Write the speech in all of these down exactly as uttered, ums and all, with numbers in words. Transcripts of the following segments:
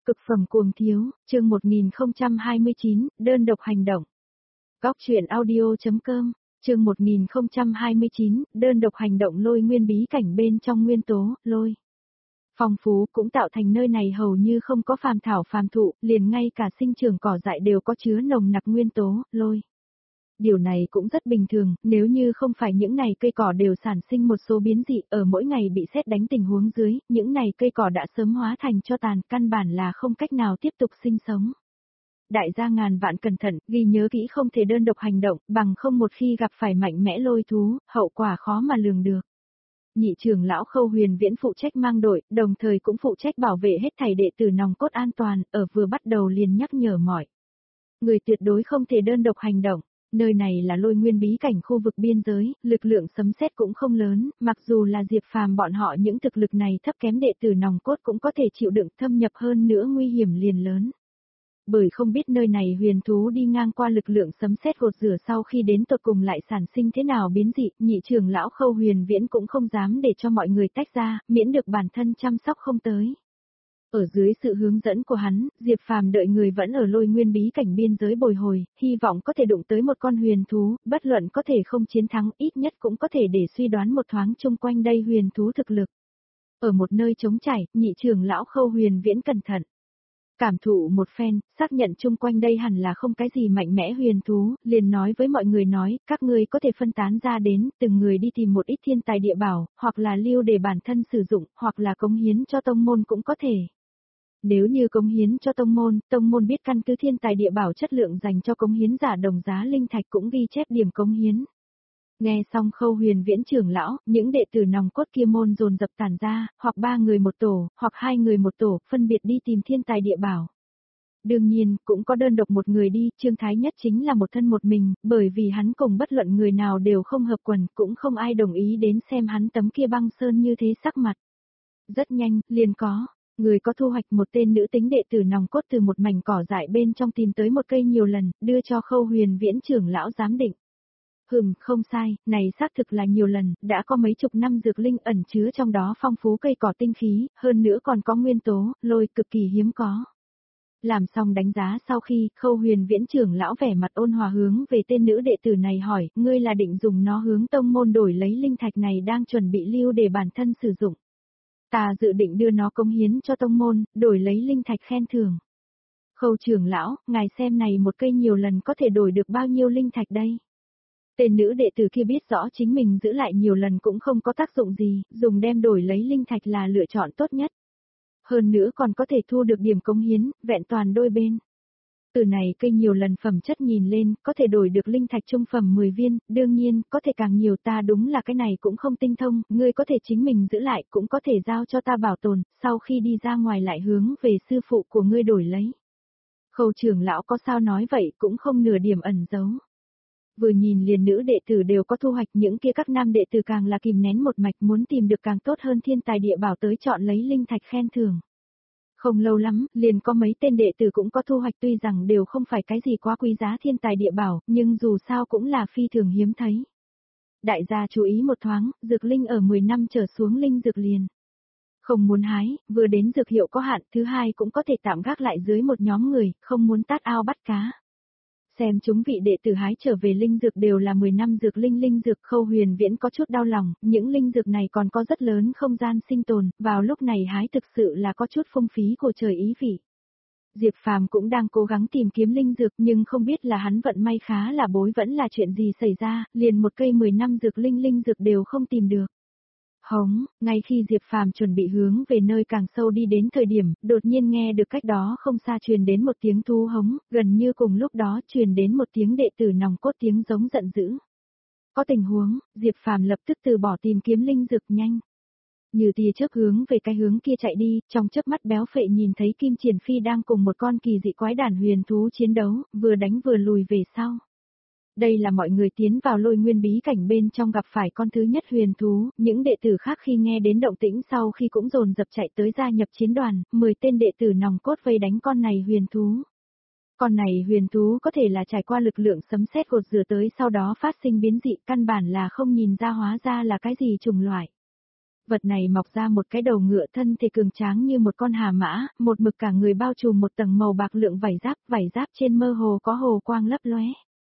Cực phẩm cuồng thiếu, chương một nghìn không trăm hai mươi chín, đơn độc hành động. Góc truyện audio.com, chương một nghìn không trăm hai mươi chín, đơn độc hành động lôi nguyên bí cảnh bên trong nguyên tố, lôi. Phong phú cũng tạo thành nơi này hầu như không có phàm thảo phàm thụ, liền ngay cả sinh trưởng cỏ dại đều có chứa nồng nặc nguyên tố, lôi. Điều này cũng rất bình thường, nếu như không phải những này cây cỏ đều sản sinh một số biến dị ở mỗi ngày bị sét đánh tình huống dưới, những này cây cỏ đã sớm hóa thành cho tàn, căn bản là không cách nào tiếp tục sinh sống. Đại gia ngàn vạn cẩn thận, ghi nhớ kỹ không thể đơn độc hành động, bằng không một khi gặp phải mạnh mẽ lôi thú, hậu quả khó mà lường được. Nhị trưởng lão Khâu Huyền Viễn phụ trách mang đội, đồng thời cũng phụ trách bảo vệ hết thảy đệ tử nòng cốt an toàn, ở vừa bắt đầu liền nhắc nhở mọi người tuyệt đối không thể đơn độc hành động. Nơi này là lôi nguyên bí cảnh khu vực biên giới, lực lượng sấm sét cũng không lớn, mặc dù là Diệp Phàm bọn họ những thực lực này thấp kém đệ tử nòng cốt cũng có thể chịu đựng, thâm nhập hơn nữa nguy hiểm liền lớn. Bởi không biết nơi này huyền thú đi ngang qua lực lượng sấm sét gột rửa sau khi đến tột cùng lại sản sinh thế nào biến dị, nhị trưởng lão Khâu Huyền Viễn cũng không dám để cho mọi người tách ra, miễn được bản thân chăm sóc không tới. Ở dưới sự hướng dẫn của hắn, Diệp Phàm đợi người vẫn ở lôi nguyên bí cảnh biên giới bồi hồi, hy vọng có thể đụng tới một con huyền thú, bất luận có thể không chiến thắng, ít nhất cũng có thể để suy đoán một thoáng chung quanh đây huyền thú thực lực. Ở một nơi trống trải, nhị trưởng lão Khâu Huyền Viễn cẩn thận. Cảm thụ một phen, xác nhận chung quanh đây hẳn là không cái gì mạnh mẽ huyền thú, liền nói với mọi người nói, các ngươi có thể phân tán ra đến, từng người đi tìm một ít thiên tài địa bảo, hoặc là lưu để bản thân sử dụng, hoặc là cống hiến cho tông môn cũng có thể. Nếu như cống hiến cho tông môn, tông môn biết căn cứ thiên tài địa bảo chất lượng dành cho cống hiến giả đồng giá linh thạch cũng ghi chép điểm cống hiến. Nghe xong Khâu Huyền Viễn trưởng lão, những đệ tử nòng cốt kia môn dồn dập tản ra, hoặc ba người một tổ, hoặc hai người một tổ, phân biệt đi tìm thiên tài địa bảo. Đương nhiên, cũng có đơn độc một người đi, Trương Thái Nhất chính là một thân một mình, bởi vì hắn cùng bất luận người nào đều không hợp quần, cũng không ai đồng ý đến xem hắn tấm kia băng sơn như thế sắc mặt. Rất nhanh, liền có. Người có thu hoạch một tên nữ tính đệ tử nòng cốt từ một mảnh cỏ dại bên trong tìm tới một cây nhiều lần, đưa cho Khâu Huyền Viễn trưởng lão giám định. Hừm, không sai, này xác thực là nhiều lần, đã có mấy chục năm dược linh ẩn chứa trong đó phong phú cây cỏ tinh khí, hơn nữa còn có nguyên tố, lôi cực kỳ hiếm có. Làm xong đánh giá sau khi, Khâu Huyền Viễn trưởng lão vẻ mặt ôn hòa hướng về tên nữ đệ tử này hỏi, ngươi là định dùng nó hướng tông môn đổi lấy linh thạch này đang chuẩn bị lưu để bản thân sử dụng. Ta dự định đưa nó cống hiến cho tông môn, đổi lấy linh thạch khen thưởng. Khâu trưởng lão, ngài xem này một cây nhiều lần có thể đổi được bao nhiêu linh thạch đây? Tên nữ đệ tử kia biết rõ chính mình giữ lại nhiều lần cũng không có tác dụng gì, dùng đem đổi lấy linh thạch là lựa chọn tốt nhất. Hơn nữa còn có thể thu được điểm cống hiến, vẹn toàn đôi bên. Từ này cây nhiều lần phẩm chất nhìn lên, có thể đổi được linh thạch trung phẩm mười viên, đương nhiên, có thể càng nhiều ta đúng là cái này cũng không tinh thông, ngươi có thể chính mình giữ lại, cũng có thể giao cho ta bảo tồn, sau khi đi ra ngoài lại hướng về sư phụ của ngươi đổi lấy. Khâu trưởng lão có sao nói vậy cũng không nửa điểm ẩn giấu. Vừa nhìn liền nữ đệ tử đều có thu hoạch, những kia các nam đệ tử càng là kìm nén một mạch muốn tìm được càng tốt hơn thiên tài địa bảo tới chọn lấy linh thạch khen thưởng. Không lâu lắm, liền có mấy tên đệ tử cũng có thu hoạch, tuy rằng đều không phải cái gì quá quý giá thiên tài địa bảo, nhưng dù sao cũng là phi thường hiếm thấy. Đại gia chú ý một thoáng, dược linh ở mười năm trở xuống linh dược liền. Không muốn hái, vừa đến dược hiệu có hạn, thứ hai cũng có thể tạm gác lại dưới một nhóm người, không muốn tát ao bắt cá. Xem chúng vị đệ tử hái trở về linh dược đều là mười năm dược linh linh dược, Khâu Huyền Viễn có chút đau lòng, những linh dược này còn có rất lớn không gian sinh tồn, vào lúc này hái thực sự là có chút phung phí của trời ý vị. Diệp Phàm cũng đang cố gắng tìm kiếm linh dược nhưng không biết là hắn vận may khá là bối vẫn là chuyện gì xảy ra, liền một cây mười năm dược linh linh dược đều không tìm được. Hống, ngay khi Diệp Phàm chuẩn bị hướng về nơi càng sâu đi đến thời điểm, đột nhiên nghe được cách đó không xa truyền đến một tiếng thú hống, gần như cùng lúc đó truyền đến một tiếng đệ tử nòng cốt tiếng giống giận dữ. Có tình huống, Diệp Phàm lập tức từ bỏ tìm kiếm linh dược nhanh. Như tia chớp hướng về cái hướng kia chạy đi, trong chớp mắt béo phệ nhìn thấy Kim Triển Phi đang cùng một con kỳ dị quái đản huyền thú chiến đấu, vừa đánh vừa lùi về sau. Đây là mọi người tiến vào lôi nguyên bí cảnh bên trong gặp phải con thứ nhất huyền thú, những đệ tử khác khi nghe đến động tĩnh sau khi cũng dồn dập chạy tới gia nhập chiến đoàn, mười tên đệ tử nòng cốt vây đánh con này huyền thú. Con này huyền thú có thể là trải qua lực lượng sấm sét gột rửa tới sau đó phát sinh biến dị, căn bản là không nhìn ra hóa ra là cái gì chủng loại. Vật này mọc ra một cái đầu ngựa, thân thể cường tráng như một con hà mã, một mực cả người bao trùm một tầng màu bạc lượng vảy giáp, vảy giáp trên mơ hồ có hồ quang lấp lóe.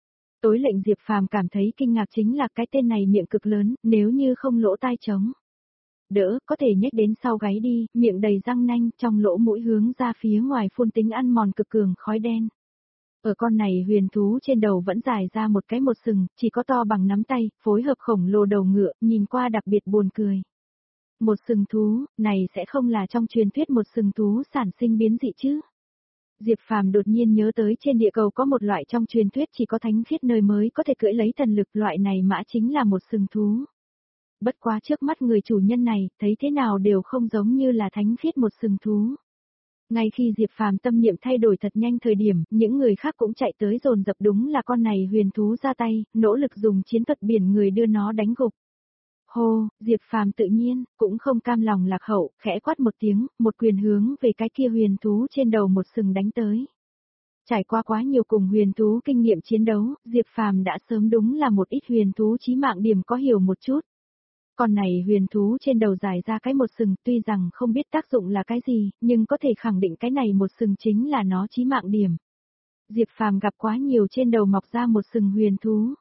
Tối lệnh Diệp Phàm cảm thấy kinh ngạc chính là cái tên này miệng cực lớn, nếu như không lỗ tai trống đỡ, có thể nhếch đến sau gáy đi, miệng đầy răng nanh, trong lỗ mũi hướng ra phía ngoài phun tính ăn mòn cực cường khói đen. Ở con này huyền thú trên đầu vẫn dài ra một cái một sừng, chỉ có to bằng nắm tay, phối hợp khổng lồ đầu ngựa, nhìn qua đặc biệt buồn cười. Một sừng thú, này sẽ không là trong truyền thuyết một sừng thú sản sinh biến dị chứ? Diệp Phàm đột nhiên nhớ tới trên địa cầu có một loại trong truyền thuyết chỉ có thánh khiết nơi mới có thể cưỡi lấy thần lực, loại này mã chính là một sừng thú. Bất quá trước mắt người chủ nhân này, thấy thế nào đều không giống như là thánh khiết một sừng thú. Ngay khi Diệp Phàm tâm niệm thay đổi thật nhanh thời điểm, những người khác cũng chạy tới dồn dập, đúng là con này huyền thú ra tay, nỗ lực dùng chiến thuật biển người đưa nó đánh gục. Hô, Diệp Phàm tự nhiên, cũng không cam lòng lạc hậu, khẽ quát một tiếng, một quyền hướng về cái kia huyền thú trên đầu một sừng đánh tới. Trải qua quá nhiều cùng huyền thú kinh nghiệm chiến đấu, Diệp Phàm đã sớm đúng là một ít huyền thú chí mạng điểm có hiểu một chút. Con này huyền thú trên đầu dài ra cái một sừng, tuy rằng không biết tác dụng là cái gì, nhưng có thể khẳng định cái này một sừng chính là nó chí mạng điểm. Diệp Phàm gặp quá nhiều trên đầu mọc ra một sừng huyền thú.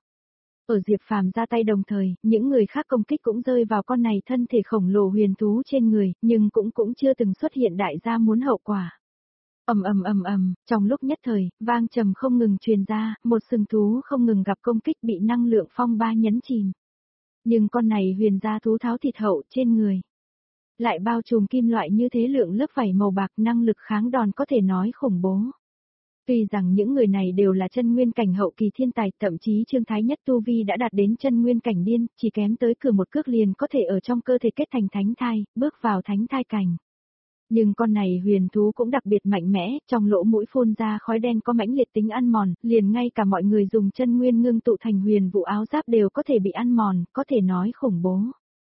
Ở Diệp Phàm ra tay đồng thời, những người khác công kích cũng rơi vào con này thân thể khổng lồ huyền thú trên người, nhưng cũng cũng chưa từng xuất hiện đại gia muốn hậu quả. Ầm ầm ầm ầm, trong lúc nhất thời, vang trầm không ngừng truyền ra, một sừng thú không ngừng gặp công kích bị năng lượng phong ba nhấn chìm. Nhưng con này huyền gia thú tháo thịt hậu trên người, lại bao trùm kim loại như thế lượng lớp vảy màu bạc, năng lực kháng đòn có thể nói khủng bố. Tuy rằng những người này đều là chân nguyên cảnh hậu kỳ thiên tài, thậm chí Trương Thái Nhất tu vi đã đạt đến chân nguyên cảnh điên, chỉ kém tới cửa một cước liền có thể ở trong cơ thể kết thành thánh thai, bước vào thánh thai cảnh. Nhưng con này huyền thú cũng đặc biệt mạnh mẽ, trong lỗ mũi phun ra khói đen có mãnh liệt tính ăn mòn, liền ngay cả mọi người dùng chân nguyên ngưng tụ thành huyền vụ áo giáp đều có thể bị ăn mòn, có thể nói khủng bố.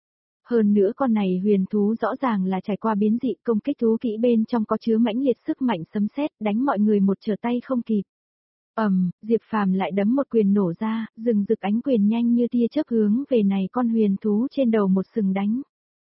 Hơn nữa con này huyền thú rõ ràng là trải qua biến dị, công kích thú kỹ bên trong có chứa mãnh liệt sức mạnh sấm sét, đánh mọi người một trở tay không kịp. Ầm, um, Diệp Phàm lại đấm một quyền nổ ra, rừng rực ánh quyền nhanh như tia chớp hướng về này con huyền thú trên đầu một sừng đánh.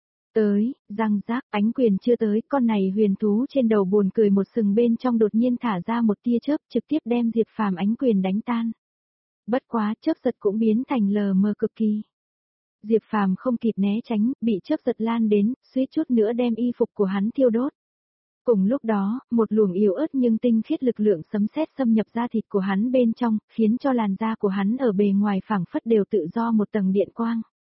Tới, răng rác, ánh quyền chưa tới, con này huyền thú trên đầu buồn cười một sừng bên trong đột nhiên thả ra một tia chớp, trực tiếp đem Diệp Phàm ánh quyền đánh tan. Bất quá, chớp giật cũng biến thành lờ mờ cực kỳ. Diệp Phàm không kịp né tránh, bị chớp giật lan đến, suýt chút nữa đem y phục của hắn thiêu đốt. Cùng lúc đó, một luồng yếu ớt nhưng tinh khiết lực lượng sấm sét xâm nhập da thịt của hắn bên trong, khiến cho làn da của hắn ở bề ngoài phảng phất đều tự do một tầng điện quang.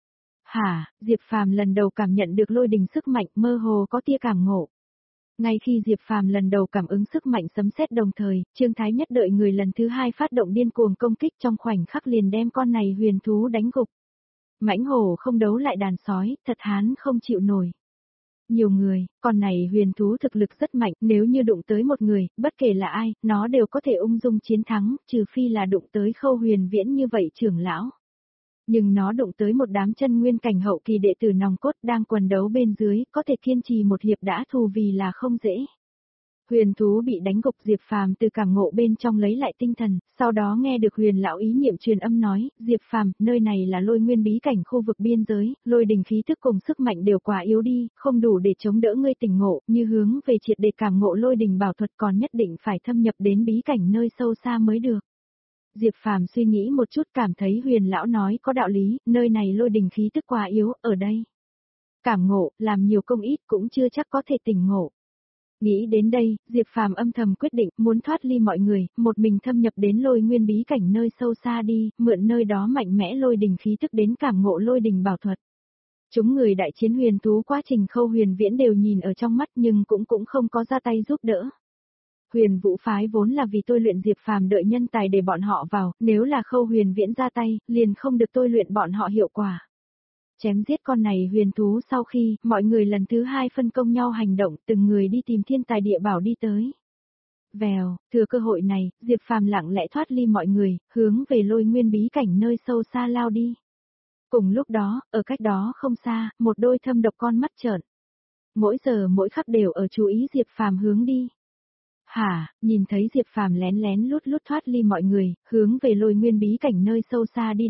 Hả, Diệp Phàm lần đầu cảm nhận được lôi đình sức mạnh, mơ hồ có tia cảm ngộ. Ngay khi Diệp Phàm lần đầu cảm ứng sức mạnh sấm sét đồng thời, Trương Thái Nhất đợi người lần thứ hai phát động điên cuồng công kích, trong khoảnh khắc liền đem con này huyền thú đánh gục. Mãnh hổ không đấu lại đàn sói, thật hán không chịu nổi. Nhiều người, con này huyền thú thực lực rất mạnh, nếu như đụng tới một người, bất kể là ai, nó đều có thể ung dung chiến thắng, trừ phi là đụng tới Khâu Huyền Viễn như vậy trưởng lão. Nhưng nó đụng tới một đám chân nguyên cảnh hậu kỳ đệ tử nòng cốt đang quần đấu bên dưới, có thể kiên trì một hiệp đã thù vì là không dễ. Huyền thú bị đánh gục, Diệp Phàm từ cảm ngộ bên trong lấy lại tinh thần, sau đó nghe được huyền lão ý niệm truyền âm nói, Diệp Phàm, nơi này là lôi nguyên bí cảnh khu vực biên giới, lôi đình khí thức cùng sức mạnh đều quá yếu đi, không đủ để chống đỡ ngươi tỉnh ngộ, như hướng về triệt để cảm ngộ lôi đình bảo thuật còn nhất định phải thâm nhập đến bí cảnh nơi sâu xa mới được. Diệp Phàm suy nghĩ một chút cảm thấy huyền lão nói có đạo lý, nơi này lôi đình khí tức quá yếu, ở đây. Cảm ngộ, làm nhiều công ít cũng chưa chắc có thể tỉnh ngộ. Nghĩ đến đây, Diệp Phàm âm thầm quyết định muốn thoát ly mọi người, một mình thâm nhập đến lôi nguyên bí cảnh nơi sâu xa đi, mượn nơi đó mạnh mẽ lôi đình khí tức đến cảm ngộ lôi đình bảo thuật. Chúng người đại chiến huyền thú quá trình Khâu Huyền Viễn đều nhìn ở trong mắt nhưng cũng cũng không có ra tay giúp đỡ. Huyền Vũ phái vốn là vì tôi luyện Diệp Phàm đợi nhân tài để bọn họ vào, nếu là Khâu Huyền Viễn ra tay, liền không được tôi luyện bọn họ hiệu quả. Chém giết con này huyền thú sau khi, mọi người lần thứ hai phân công nhau hành động, từng người đi tìm thiên tài địa bảo đi tới. Vèo, thừa cơ hội này, Diệp Phàm lặng lẽ thoát ly mọi người, hướng về lôi nguyên bí cảnh nơi sâu xa lao đi. Cùng lúc đó, ở cách đó không xa, một đôi thâm độc con mắt trợn. Mỗi giờ mỗi khắc đều ở chú ý Diệp Phàm hướng đi. Hả, nhìn thấy Diệp Phàm lén lén lút lút thoát ly mọi người, hướng về lôi nguyên bí cảnh nơi sâu xa đi đến,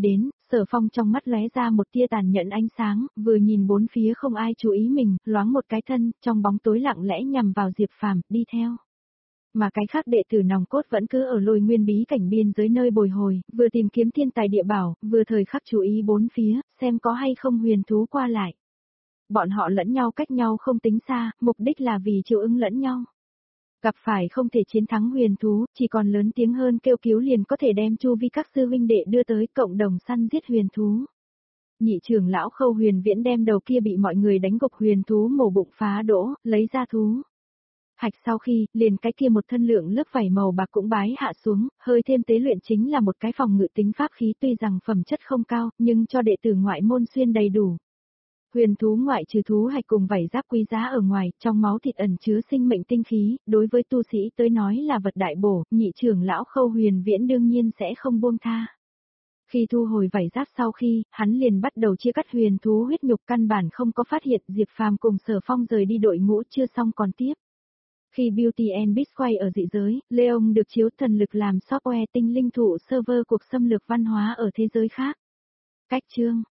Sở Phong trong mắt lóe ra một tia tàn nhẫn ánh sáng, vừa nhìn bốn phía không ai chú ý mình, loáng một cái thân, trong bóng tối lặng lẽ nhằm vào Diệp Phàm, đi theo. Mà cái khác đệ tử nòng cốt vẫn cứ ở Lôi Nguyên bí cảnh biên giới nơi bồi hồi, vừa tìm kiếm thiên tài địa bảo, vừa thời khắc chú ý bốn phía, xem có hay không huyền thú qua lại. Bọn họ lẫn nhau cách nhau không tính xa, mục đích là vì chiều ứng lẫn nhau. Gặp phải không thể chiến thắng huyền thú, chỉ còn lớn tiếng hơn kêu cứu liền có thể đem chu vi các sư huynh đệ đưa tới cộng đồng săn giết huyền thú. Nhị trưởng lão Khâu Huyền Viễn đem đầu kia bị mọi người đánh gục huyền thú mổ bụng phá đỗ, lấy ra thú. Hạch sau khi, liền cái kia một thân lượng lớp vảy màu bạc cũng bái hạ xuống, hơi thêm tế luyện chính là một cái phòng ngự tính pháp khí tuy rằng phẩm chất không cao, nhưng cho đệ tử ngoại môn xuyên đầy đủ. Huyền thú ngoại trừ thú hạch cùng vảy giáp quý giá ở ngoài, trong máu thịt ẩn chứa sinh mệnh tinh khí, đối với tu sĩ tới nói là vật đại bổ, nhị trưởng lão Khâu Huyền Viễn đương nhiên sẽ không buông tha. Khi thu hồi vảy giáp sau khi, hắn liền bắt đầu chia cắt huyền thú huyết nhục căn bản không có phát hiện Diệp Phàm cùng Sở Phong rời đi đội ngũ chưa xong còn tiếp. Khi Beauty and Beast quay ở dị giới, Leon được chiếu thần lực làm software tinh linh thụ server cuộc xâm lược văn hóa ở thế giới khác. Cách chương